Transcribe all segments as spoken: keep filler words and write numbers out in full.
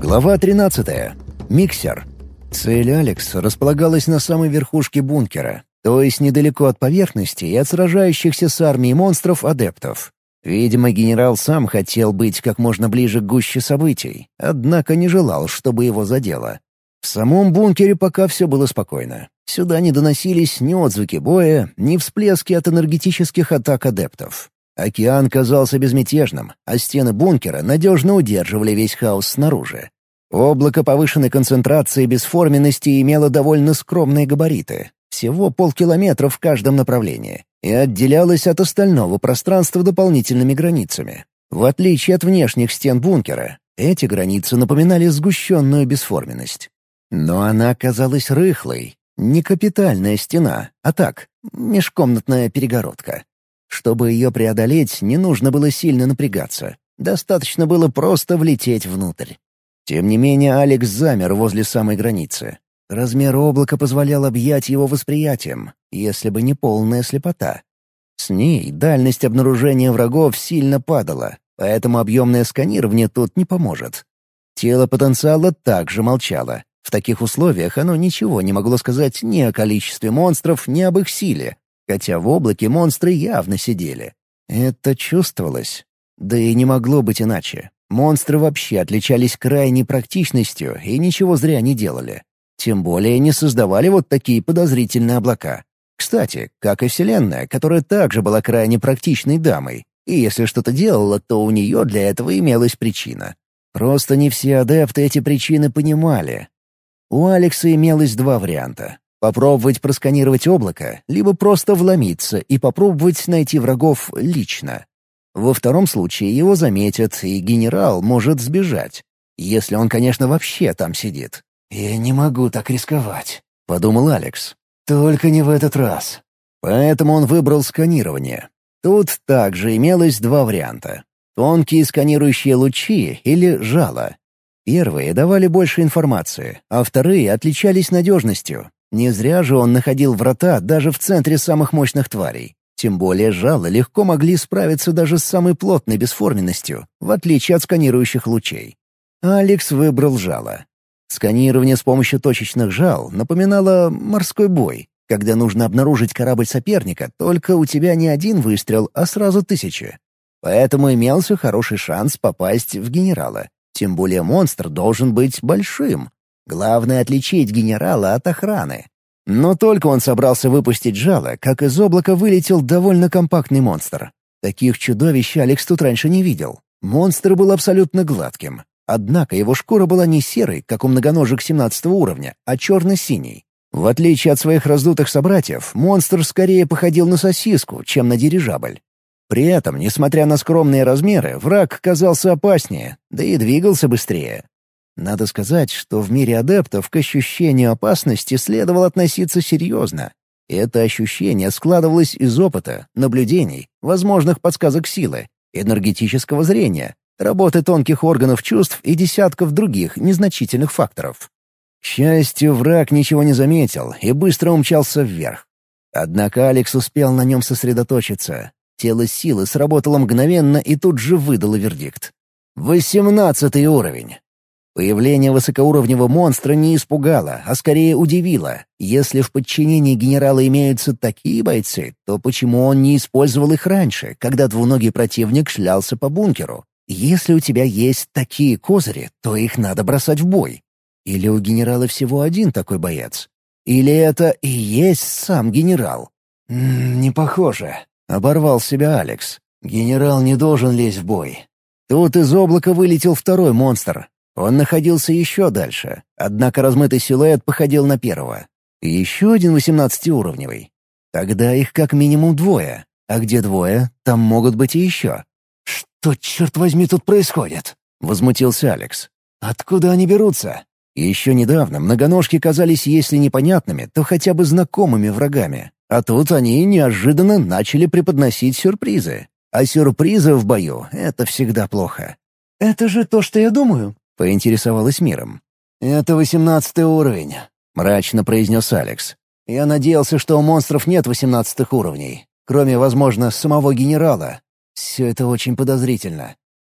Глава тринадцатая. Миксер. Цель Алекс располагалась на самой верхушке бункера, то есть недалеко от поверхности и от сражающихся с армией монстров адептов. Видимо, генерал сам хотел быть как можно ближе к гуще событий, однако не желал, чтобы его задело. В самом бункере пока все было спокойно. Сюда не доносились ни отзвуки боя, ни всплески от энергетических атак адептов. Океан казался безмятежным, а стены бункера надежно удерживали весь хаос снаружи. Облако повышенной концентрации бесформенности имело довольно скромные габариты, всего полкилометра в каждом направлении, и отделялось от остального пространства дополнительными границами. В отличие от внешних стен бункера, эти границы напоминали сгущенную бесформенность. Но она казалась рыхлой, не капитальная стена, а так, межкомнатная перегородка. Чтобы ее преодолеть, не нужно было сильно напрягаться. Достаточно было просто влететь внутрь. Тем не менее, Алекс замер возле самой границы. Размер облака позволял объять его восприятием, если бы не полная слепота. С ней дальность обнаружения врагов сильно падала, поэтому объемное сканирование тут не поможет. Тело потенциала также молчало. В таких условиях оно ничего не могло сказать ни о количестве монстров, ни об их силе, хотя в облаке монстры явно сидели. Это чувствовалось. Да и не могло быть иначе. Монстры вообще отличались крайней практичностью и ничего зря не делали. Тем более не создавали вот такие подозрительные облака. Кстати, как и Вселенная, которая также была крайне практичной дамой, и если что-то делала, то у нее для этого имелась причина. Просто не все адепты эти причины понимали. У Алекса имелось два варианта. Попробовать просканировать облако, либо просто вломиться и попробовать найти врагов лично. Во втором случае его заметят, и генерал может сбежать. Если он, конечно, вообще там сидит. «Я не могу так рисковать», — подумал Алекс. «Только не в этот раз». Поэтому он выбрал сканирование. Тут также имелось два варианта. Тонкие сканирующие лучи или жало. Первые давали больше информации, а вторые отличались надежностью. Не зря же он находил врата даже в центре самых мощных тварей. Тем более жало легко могли справиться даже с самой плотной бесформенностью, в отличие от сканирующих лучей. Алекс выбрал жало. Сканирование с помощью точечных жал напоминало морской бой, когда нужно обнаружить корабль соперника, только у тебя не один выстрел, а сразу тысячи. Поэтому имелся хороший шанс попасть в генерала. Тем более монстр должен быть большим. Главное — отличить генерала от охраны. Но только он собрался выпустить жало, как из облака вылетел довольно компактный монстр. Таких чудовищ Алекс тут раньше не видел. Монстр был абсолютно гладким. Однако его шкура была не серой, как у многоножек семнадцатого уровня, а черно-синей. В отличие от своих раздутых собратьев, монстр скорее походил на сосиску, чем на дирижабль. При этом, несмотря на скромные размеры, враг казался опаснее, да и двигался быстрее. Надо сказать, что в мире адептов к ощущению опасности следовало относиться серьезно. Это ощущение складывалось из опыта, наблюдений, возможных подсказок силы, энергетического зрения, работы тонких органов чувств и десятков других незначительных факторов. К счастью, враг ничего не заметил и быстро умчался вверх. Однако Алекс успел на нем сосредоточиться. Тело силы сработало мгновенно и тут же выдало вердикт. Восемнадцатый уровень. Появление высокоуровневого монстра не испугало, а скорее удивило. Если в подчинении генерала имеются такие бойцы, то почему он не использовал их раньше, когда двуногий противник шлялся по бункеру? Если у тебя есть такие козыри, то их надо бросать в бой. Или у генерала всего один такой боец? Или это и есть сам генерал? «М-м, «Не похоже», — оборвал себя Алекс. «Генерал не должен лезть в бой». Тут из облака вылетел второй монстр. Он находился еще дальше, однако размытый силуэт походил на первого. И еще один восемнадцатиуровневый. Тогда их как минимум двое. А где двое, там могут быть и еще. «Что, черт возьми, тут происходит?» — возмутился Алекс. «Откуда они берутся?» Еще недавно многоножки казались, если непонятными, то хотя бы знакомыми врагами. А тут они неожиданно начали преподносить сюрпризы. А сюрпризы в бою — это всегда плохо. «Это же то, что я думаю», — поинтересовалась Миром. «Это восемнадцатый уровень», — мрачно произнес Алекс. «Я надеялся, что у монстров нет восемнадцатых уровней, кроме, возможно, самого генерала. Все это очень подозрительно».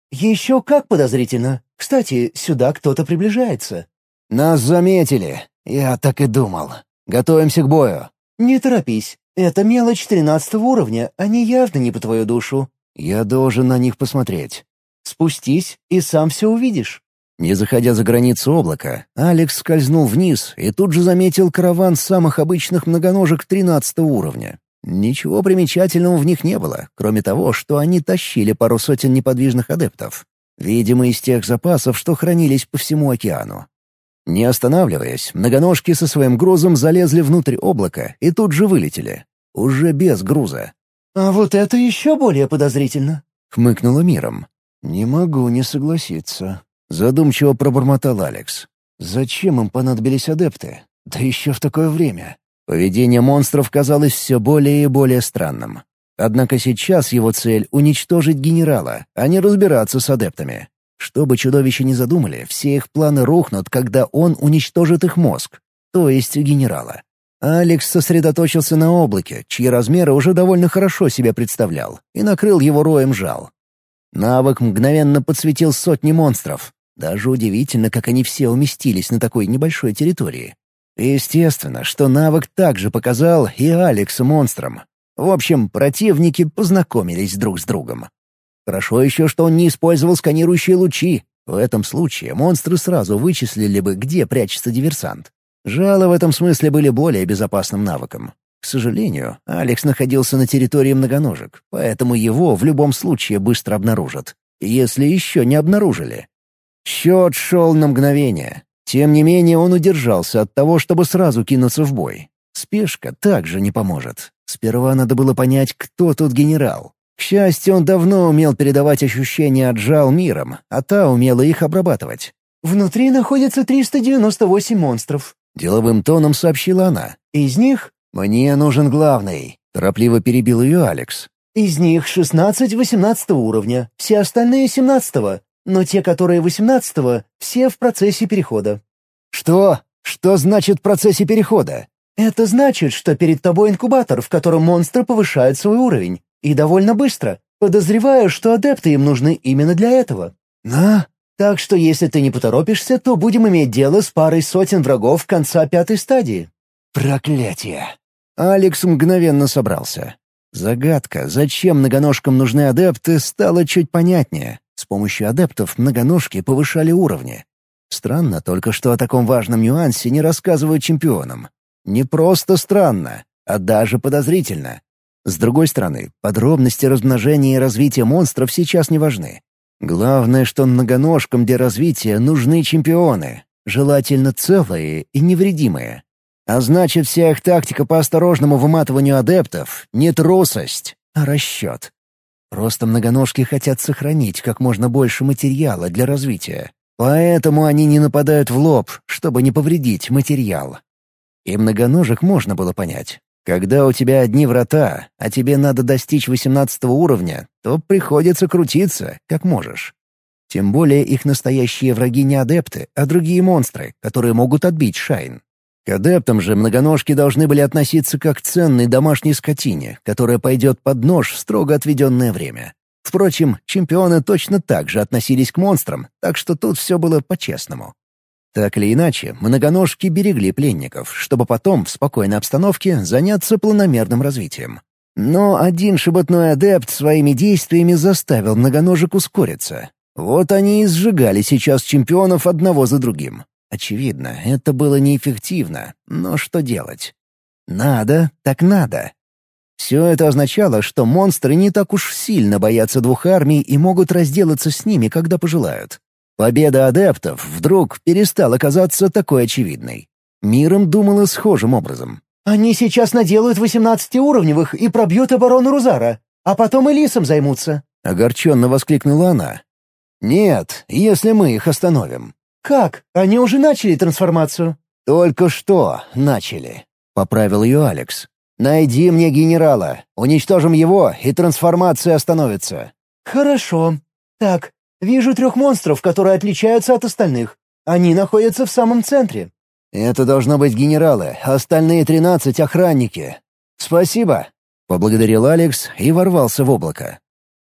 «Еще как подозрительно. Кстати, сюда кто-то приближается». «Нас заметили. Я так и думал. Готовимся к бою». «Не торопись. Это мелочь тринадцатого уровня, они явно не по твою душу». «Я должен на них посмотреть». «Спустись, и сам все увидишь». Не заходя за границу облака, Алекс скользнул вниз и тут же заметил караван самых обычных многоножек тринадцатого уровня. Ничего примечательного в них не было, кроме того, что они тащили пару сотен неподвижных адептов. Видимо, из тех запасов, что хранились по всему океану. Не останавливаясь, многоножки со своим грузом залезли внутрь облака и тут же вылетели. Уже без груза. «А вот это еще более подозрительно», — хмыкнула Миром. «Не могу не согласиться», — задумчиво пробормотал Алекс. «Зачем им понадобились адепты? Да еще в такое время». Поведение монстров казалось все более и более странным. Однако сейчас его цель — уничтожить генерала, а не разбираться с адептами. Что бы чудовища ни задумали, все их планы рухнут, когда он уничтожит их мозг, то есть генерала. Алекс сосредоточился на облаке, чьи размеры уже довольно хорошо себе представлял, и накрыл его роем жал. Навык мгновенно подсветил сотни монстров. Даже удивительно, как они все уместились на такой небольшой территории. Естественно, что навык также показал и Алексу монстрам. В общем, противники познакомились друг с другом. Хорошо еще, что он не использовал сканирующие лучи. В этом случае монстры сразу вычислили бы, где прячется диверсант. Жало в этом смысле были более безопасным навыком. К сожалению, Алекс находился на территории многоножек, поэтому его в любом случае быстро обнаружат. Если еще не обнаружили. Счет шел на мгновение. Тем не менее, он удержался от того, чтобы сразу кинуться в бой. Спешка также не поможет. Сперва надо было понять, кто тут генерал. К счастью, он давно умел передавать ощущения от жал Миром, а та умела их обрабатывать. «Внутри находится триста девяносто восемь монстров», — деловым тоном сообщила она. «Из них...» «Мне нужен главный», — торопливо перебил ее Алекс. «Из них шестнадцать восемнадцатого уровня, все остальные семнадцатого, но те, которые восемнадцатого, все в процессе перехода». «Что? Что значит в процессе перехода?» «Это значит, что перед тобой инкубатор, в котором монстры повышают свой уровень. И довольно быстро. Подозреваю, что адепты им нужны именно для этого». «На?» «Так что если ты не поторопишься, то будем иметь дело с парой сотен врагов конца пятой стадии». «Проклятие!» Алекс мгновенно собрался. Загадка, зачем многоножкам нужны адепты, стала чуть понятнее. С помощью адептов многоножки повышали уровни. Странно только, что о таком важном нюансе не рассказывают чемпионам. Не просто странно, а даже подозрительно. С другой стороны, подробности размножения и развития монстров сейчас не важны. Главное, что многоножкам для развития нужны чемпионы, желательно целые и невредимые. А значит, вся их тактика по осторожному выматыванию адептов — не трусость, а расчет. Просто многоножки хотят сохранить как можно больше материала для развития. Поэтому они не нападают в лоб, чтобы не повредить материал. И многоножек можно было понять. Когда у тебя одни врата, а тебе надо достичь восемнадцатого уровня, то приходится крутиться, как можешь. Тем более их настоящие враги не адепты, а другие монстры, которые могут отбить Шайн. К адептам же многоножки должны были относиться как к ценной домашней скотине, которая пойдет под нож в строго отведенное время. Впрочем, чемпионы точно так же относились к монстрам, так что тут все было по-честному. Так или иначе, многоножки берегли пленников, чтобы потом в спокойной обстановке заняться планомерным развитием. Но один шебутной адепт своими действиями заставил многоножек ускориться. Вот они и сжигали сейчас чемпионов одного за другим. Очевидно, это было неэффективно, но что делать? Надо, так надо. Все это означало, что монстры не так уж сильно боятся двух армий и могут разделаться с ними, когда пожелают. Победа адептов вдруг перестала казаться такой очевидной. Миром думала схожим образом. «Они сейчас наделают восемнадцатиуровневых и пробьют оборону Рузара, а потом и Лисом займутся». Огорченно воскликнула она. «Нет, если мы их остановим». «Как? Они уже начали трансформацию?» «Только что начали», — поправил ее Алекс. «Найди мне генерала, уничтожим его, и трансформация остановится». «Хорошо. Так, вижу трех монстров, которые отличаются от остальных. Они находятся в самом центре». «Это должно быть генералы, а остальные тринадцать — охранники». «Спасибо», — поблагодарил Алекс и ворвался в облако.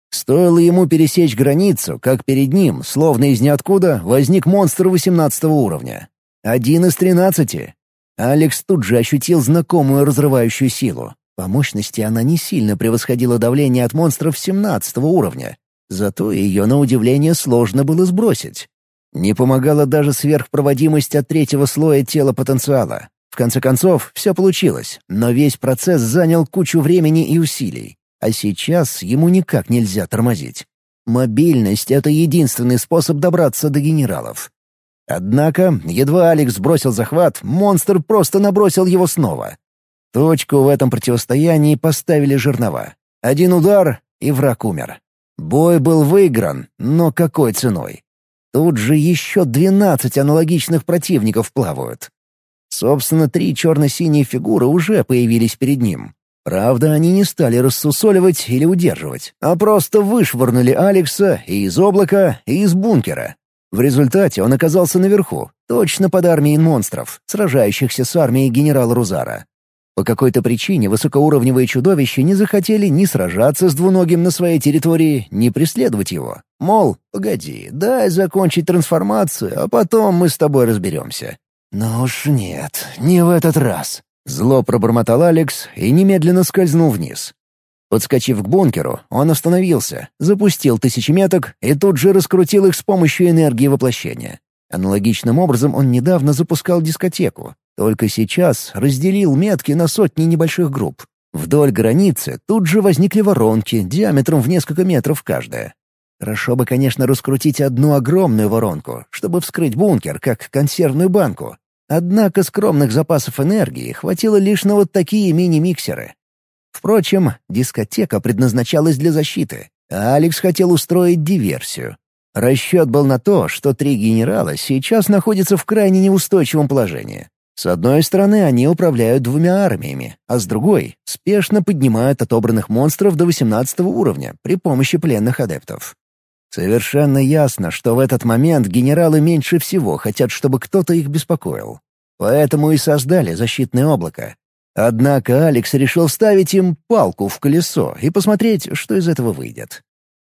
Стоило ему пересечь границу, как перед ним, словно из ниоткуда, возник монстр восемнадцатого уровня. Один из тринадцати. Алекс тут же ощутил знакомую разрывающую силу. По мощности она не сильно превосходила давление от монстров семнадцатого уровня. Зато ее, на удивление, сложно было сбросить. Не помогала даже сверхпроводимость от третьего слоя тела потенциала. В конце концов, все получилось, но весь процесс занял кучу времени и усилий. А сейчас ему никак нельзя тормозить. Мобильность — это единственный способ добраться до генералов. Однако, едва Алекс бросил захват, монстр просто набросил его снова. Точку в этом противостоянии поставили жернова. Один удар — и враг умер. Бой был выигран, но какой ценой? Тут же еще двенадцать аналогичных противников плавают. Собственно, три черно-синие фигуры уже появились перед ним. Правда, они не стали рассусоливать или удерживать, а просто вышвырнули Алекса и из облака, и из бункера. В результате он оказался наверху, точно под армией монстров, сражающихся с армией генерала Рузара. По какой-то причине высокоуровневые чудовища не захотели ни сражаться с двуногим на своей территории, ни преследовать его. Мол, погоди, дай закончить трансформацию, а потом мы с тобой разберемся. «Ну уж нет, не в этот раз», — зло пробормотал Алекс и немедленно скользнул вниз. Подскочив к бункеру, он остановился, запустил тысячи меток и тут же раскрутил их с помощью энергии воплощения. Аналогичным образом он недавно запускал дискотеку, только сейчас разделил метки на сотни небольших групп. Вдоль границы тут же возникли воронки диаметром в несколько метров каждая. Хорошо бы, конечно, раскрутить одну огромную воронку, чтобы вскрыть бункер, как консервную банку. Однако скромных запасов энергии хватило лишь на вот такие мини-миксеры. Впрочем, дискотека предназначалась для защиты, а Алекс хотел устроить диверсию. Расчет был на то, что три генерала сейчас находятся в крайне неустойчивом положении. С одной стороны, они управляют двумя армиями, а с другой — спешно поднимают отобранных монстров до восемнадцатого уровня при помощи пленных адептов. Совершенно ясно, что в этот момент генералы меньше всего хотят, чтобы кто-то их беспокоил. Поэтому и создали защитное облако. Однако Алекс решил вставить им палку в колесо и посмотреть, что из этого выйдет.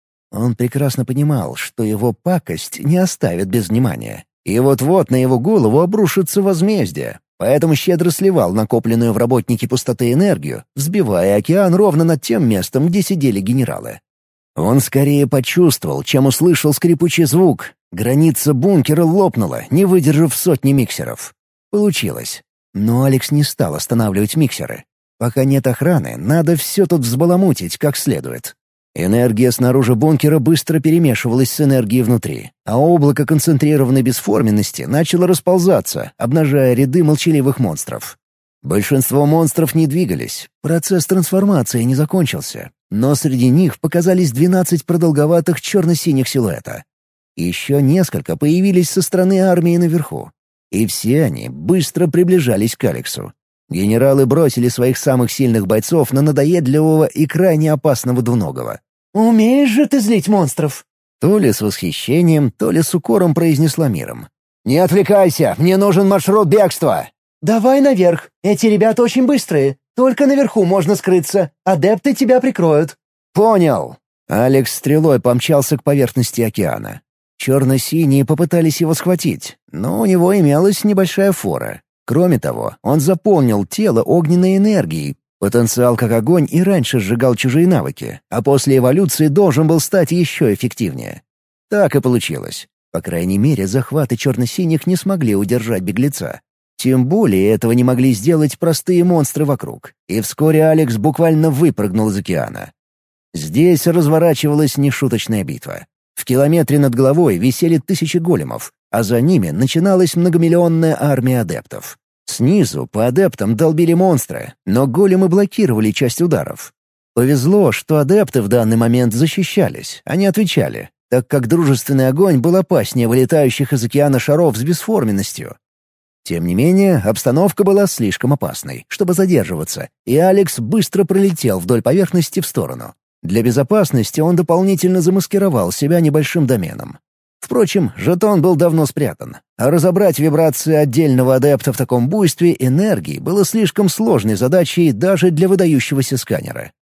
Он прекрасно понимал, что его пакость не оставит без внимания, и вот-вот на его голову обрушится возмездие, поэтому щедро сливал накопленную в работнике пустоты энергию, взбивая океан ровно над тем местом, где сидели генералы. Он скорее почувствовал, чем услышал скрипучий звук. Граница бункера лопнула, не выдержав сотни миксеров. Получилось. Но Алекс не стал останавливать миксеры. Пока нет охраны, надо все тут взбаламутить как следует. Энергия снаружи бункера быстро перемешивалась с энергией внутри, а облако концентрированной бесформенности начало расползаться, обнажая ряды молчаливых монстров. Большинство монстров не двигались, процесс трансформации не закончился, но среди них показались двенадцать продолговатых черно-синих силуэта. Еще несколько появились со стороны армии наверху. И все они быстро приближались к Алексу. Генералы бросили своих самых сильных бойцов на надоедливого и крайне опасного двуногого. «Умеешь же ты злить монстров!» То ли с восхищением, то ли с укором произнесла миром. «Не отвлекайся, мне нужен маршрут бегства!» «Давай наверх, эти ребята очень быстрые. Только наверху можно скрыться, адепты тебя прикроют». «Понял». Алекс стрелой помчался к поверхности океана. Черно-синие попытались его схватить, но у него имелась небольшая фора. Кроме того, он заполнил тело огненной энергией. Потенциал как огонь и раньше сжигал чужие навыки, а после эволюции должен был стать еще эффективнее. Так и получилось. По крайней мере, захваты черно-синих не смогли удержать беглеца. Тем более этого не могли сделать простые монстры вокруг. И вскоре Алекс буквально выпрыгнул из океана. Здесь разворачивалась нешуточная битва. В километре над головой висели тысячи големов, а за ними начиналась многомиллионная армия адептов. Снизу по адептам долбили монстры, но големы блокировали часть ударов. Повезло, что адепты в данный момент защищались, а не отвечали, так как дружественный огонь был опаснее вылетающих из океана шаров с бесформенностью. Тем не менее, обстановка была слишком опасной, чтобы задерживаться, и Алекс быстро пролетел вдоль поверхности в сторону. Для безопасности он дополнительно замаскировал себя небольшим доменом. Впрочем, жетон был давно спрятан, а разобрать вибрации отдельного адепта в таком буйстве энергии было слишком сложной задачей даже для выдающегося сканера.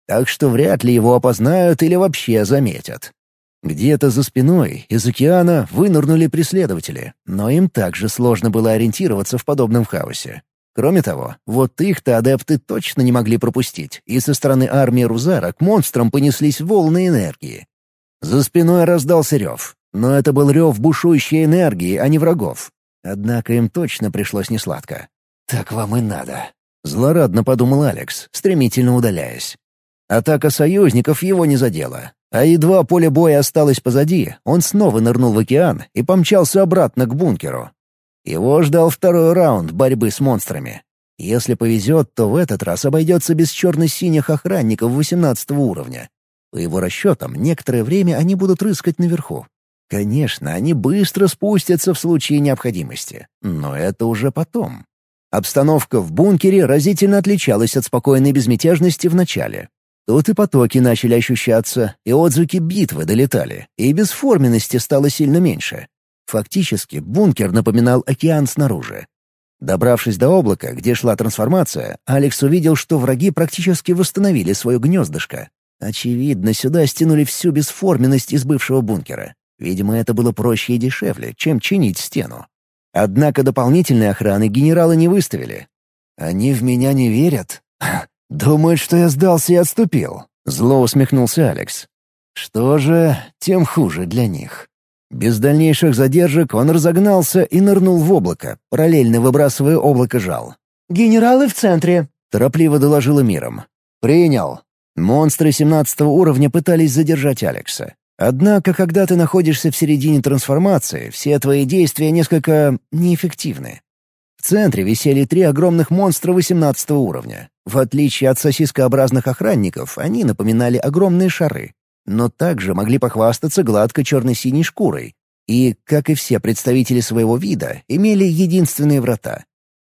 так что вряд ли его опознают или вообще заметят. Где-то за спиной из океана вынырнули преследователи, но им также сложно было ориентироваться в подобном хаосе. Кроме того, вот их-то адепты точно не могли пропустить, и со стороны армии Рузара к монстрам понеслись волны энергии. За спиной раздался рев, но это был рев бушующей энергии, а не врагов. Однако им точно пришлось несладко. «Так вам и надо», — злорадно подумал Алекс, стремительно удаляясь. Атака союзников его не задела, а едва поле боя осталось позади, он снова нырнул в океан и помчался обратно к бункеру. Его ждал второй раунд борьбы с монстрами. Если повезет, то в этот раз обойдется без черно-синих охранников восемнадцатого уровня. По его расчетам, некоторое время они будут рыскать наверху. Конечно, они быстро спустятся в случае необходимости, но это уже потом. Обстановка в бункере разительно отличалась от спокойной безмятежности в начале. Тут и потоки начали ощущаться, и отзвуки битвы долетали, и бесформенности стало сильно меньше. Фактически, бункер напоминал океан снаружи. Добравшись до облака, где шла трансформация, Алекс увидел, что враги практически восстановили свое гнездышко. Очевидно, сюда стянули всю бесформенность из бывшего бункера. Видимо, это было проще и дешевле, чем чинить стену. Однако дополнительной охраны генералы не выставили. «Они в меня не верят? Думают, что я сдался и отступил», — зло усмехнулся Алекс. «Что же, тем хуже для них». Без дальнейших задержек он разогнался и нырнул в облако, параллельно выбрасывая облако жал. «Генералы в центре», — торопливо доложила миром. «Принял». Монстры семнадцатого уровня пытались задержать Алекса. Однако, когда ты находишься в середине трансформации, все твои действия несколько неэффективны. В центре висели три огромных монстра восемнадцатого уровня. В отличие от сосискообразных охранников, они напоминали огромные шары, но также могли похвастаться гладкой черно-синей шкурой и, как и все представители своего вида, имели единственные врата.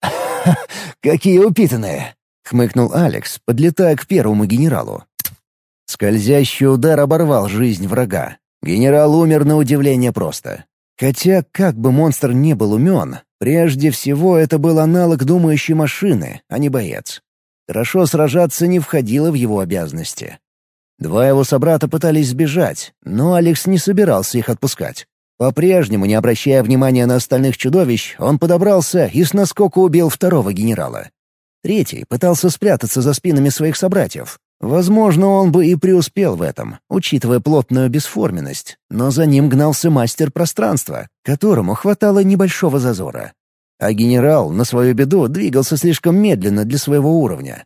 «Какие упитанные!» — хмыкнул Алекс, подлетая к первому генералу. Скользящий удар оборвал жизнь врага. Генерал умер на удивление просто. Хотя, как бы монстр не был умен, прежде всего это был аналог думающей машины, а не боец. Хорошо сражаться не входило в его обязанности. Два его собрата пытались сбежать, но Алекс не собирался их отпускать. По-прежнему, не обращая внимания на остальных чудовищ, он подобрался и с наскока убил второго генерала. Третий пытался спрятаться за спинами своих собратьев. Возможно, он бы и преуспел в этом, учитывая плотную бесформенность, но за ним гнался мастер пространства, которому хватало небольшого зазора. А генерал, на свою беду, двигался слишком медленно для своего уровня.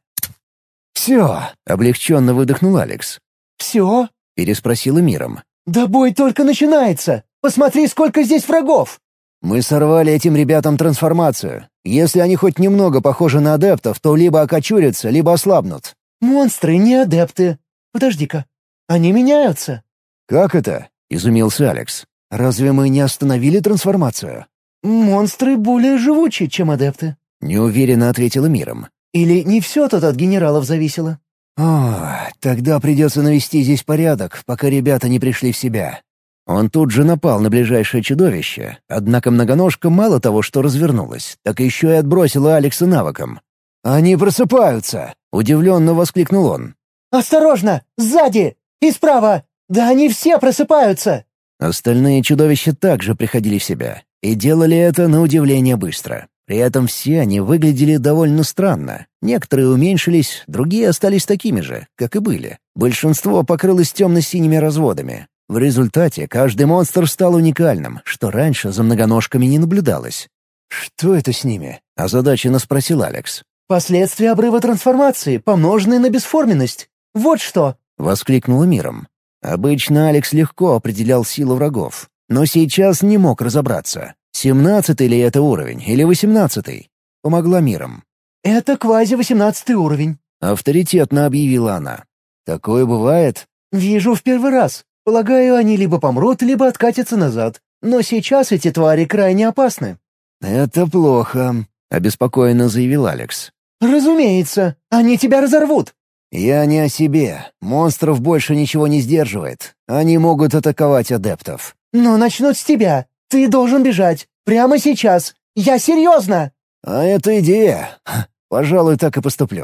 «Все!» — облегченно выдохнул Алекс. «Все?» — переспросила миром. «Да бой только начинается! Посмотри, сколько здесь врагов!» «Мы сорвали этим ребятам трансформацию. Если они хоть немного похожи на адептов, то либо окочурятся, либо ослабнут». «Монстры не адепты. Подожди-ка, они меняются». «Как это?» — изумился Алекс. «Разве мы не остановили трансформацию?» «Монстры более живучи, чем адепты», — неуверенно ответила миром. «Или не все тут от генералов зависело?» «О, тогда придется навести здесь порядок, пока ребята не пришли в себя». Он тут же напал на ближайшее чудовище, однако многоножка мало того, что развернулась, так еще и отбросила Алекса навыком. «Они просыпаются!» — удивленно воскликнул он. «Осторожно! Сзади! И справа! Да они все просыпаются!» Остальные чудовища также приходили в себя, и делали это на удивление быстро. При этом все они выглядели довольно странно. Некоторые уменьшились, другие остались такими же, как и были. Большинство покрылось темно-синими разводами. В результате каждый монстр стал уникальным, что раньше за многоножками не наблюдалось. «Что это с ними?» — озадаченно спросил Алекс. «Последствия обрыва трансформации, помноженные на бесформенность. Вот что!» — воскликнула миром. Обычно Алекс легко определял силу врагов, но сейчас не мог разобраться, семнадцатый ли это уровень или восемнадцатый. Помогла миром. «Это квази-восемнадцатый уровень», — авторитетно объявила она. «Такое бывает?» «Вижу в первый раз. Полагаю, они либо помрут, либо откатятся назад. Но сейчас эти твари крайне опасны». «Это плохо», — обеспокоенно заявил Алекс. «Разумеется, они тебя разорвут». «Я не о себе. Монстров больше ничего не сдерживает. Они могут атаковать адептов». «Но начнут с тебя. Ты должен бежать. Прямо сейчас. Я серьезно!» «А это идея. Пожалуй, так и поступлю».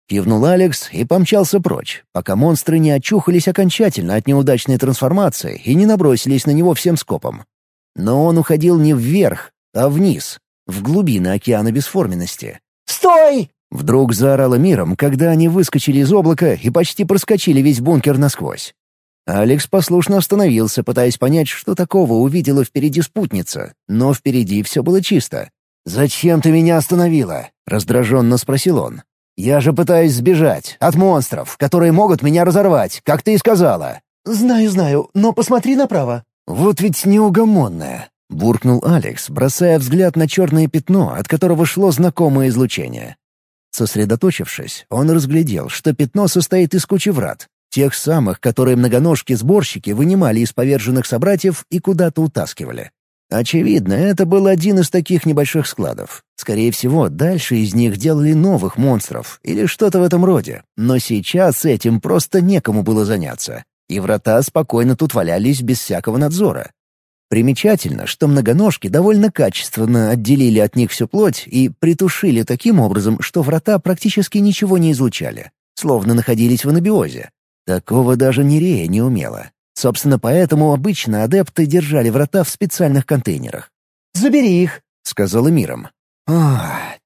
— кивнул Алекс и помчался прочь, пока монстры не очухались окончательно от неудачной трансформации и не набросились на него всем скопом. Но он уходил не вверх, а вниз, в глубины океана бесформенности. «Стой!» — вдруг заорала Миром, когда они выскочили из облака и почти проскочили весь бункер насквозь. Алекс послушно остановился, пытаясь понять, что такого увидела впереди спутница, но впереди все было чисто. «Зачем ты меня остановила?» — раздраженно спросил он. «Я же пытаюсь сбежать от монстров, которые могут меня разорвать, как ты и сказала». «Знаю, знаю, но посмотри направо». «Вот ведь неугомонная», — буркнул Алекс, бросая взгляд на черное пятно, от которого шло знакомое излучение. Сосредоточившись, он разглядел, что пятно состоит из кучи врат, тех самых, которые многоножки-сборщики вынимали из поверженных собратьев и куда-то утаскивали. Очевидно, это был один из таких небольших складов. Скорее всего, дальше из них делали новых монстров или что-то в этом роде, но сейчас этим просто некому было заняться, и врата спокойно тут валялись без всякого надзора. Примечательно, что многоножки довольно качественно отделили от них всю плоть и притушили таким образом, что врата практически ничего не излучали, словно находились в анабиозе. Такого даже Нерея не умела. Собственно, поэтому обычно адепты держали врата в специальных контейнерах. «Забери их», — сказала Миром. «Ох,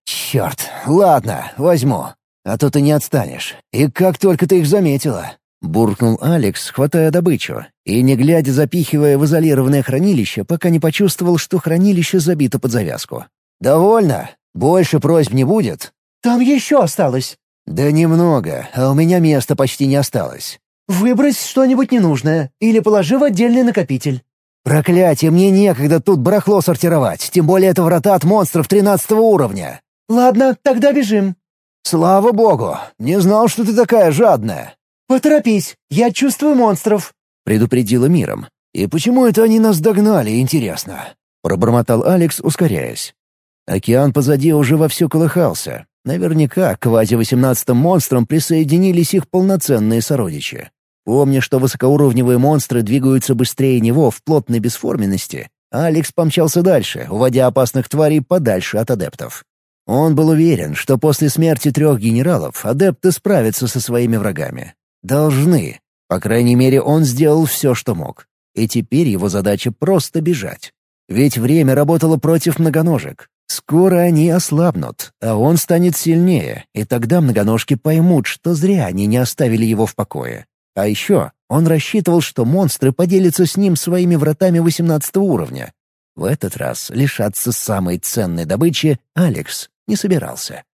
черт, ладно, возьму. А то ты не отстанешь. И как только ты их заметила!» — буркнул Алекс, хватая добычу, и, не глядя, запихивая в изолированное хранилище, пока не почувствовал, что хранилище забито под завязку. «Довольно? Больше просьб не будет?» «Там еще осталось». «Да немного, а у меня места почти не осталось». «Выбрось что-нибудь ненужное или положи в отдельный накопитель». «Проклятие, мне некогда тут барахло сортировать, тем более это врата от монстров тринадцатого уровня». «Ладно, тогда бежим». «Слава богу! Не знал, что ты такая жадная». «Поторопись, я чувствую монстров», — предупредила Миром. «И почему это они нас догнали, интересно?» — пробормотал Алекс, ускоряясь. Океан позади уже вовсю колыхался. Наверняка к квази-восемнадцатым монстрам присоединились их полноценные сородичи. Помня, что высокоуровневые монстры двигаются быстрее него в плотной бесформенности, Алекс помчался дальше, уводя опасных тварей подальше от адептов. Он был уверен, что после смерти трех генералов адепты справятся со своими врагами. Должны. По крайней мере, он сделал все, что мог. И теперь его задача просто бежать. Ведь время работало против многоножек. Скоро они ослабнут, а он станет сильнее, и тогда многоножки поймут, что зря они не оставили его в покое. А еще он рассчитывал, что монстры поделятся с ним своими вратами восемнадцатого уровня. В этот раз лишаться самой ценной добычи Алекс не собирался.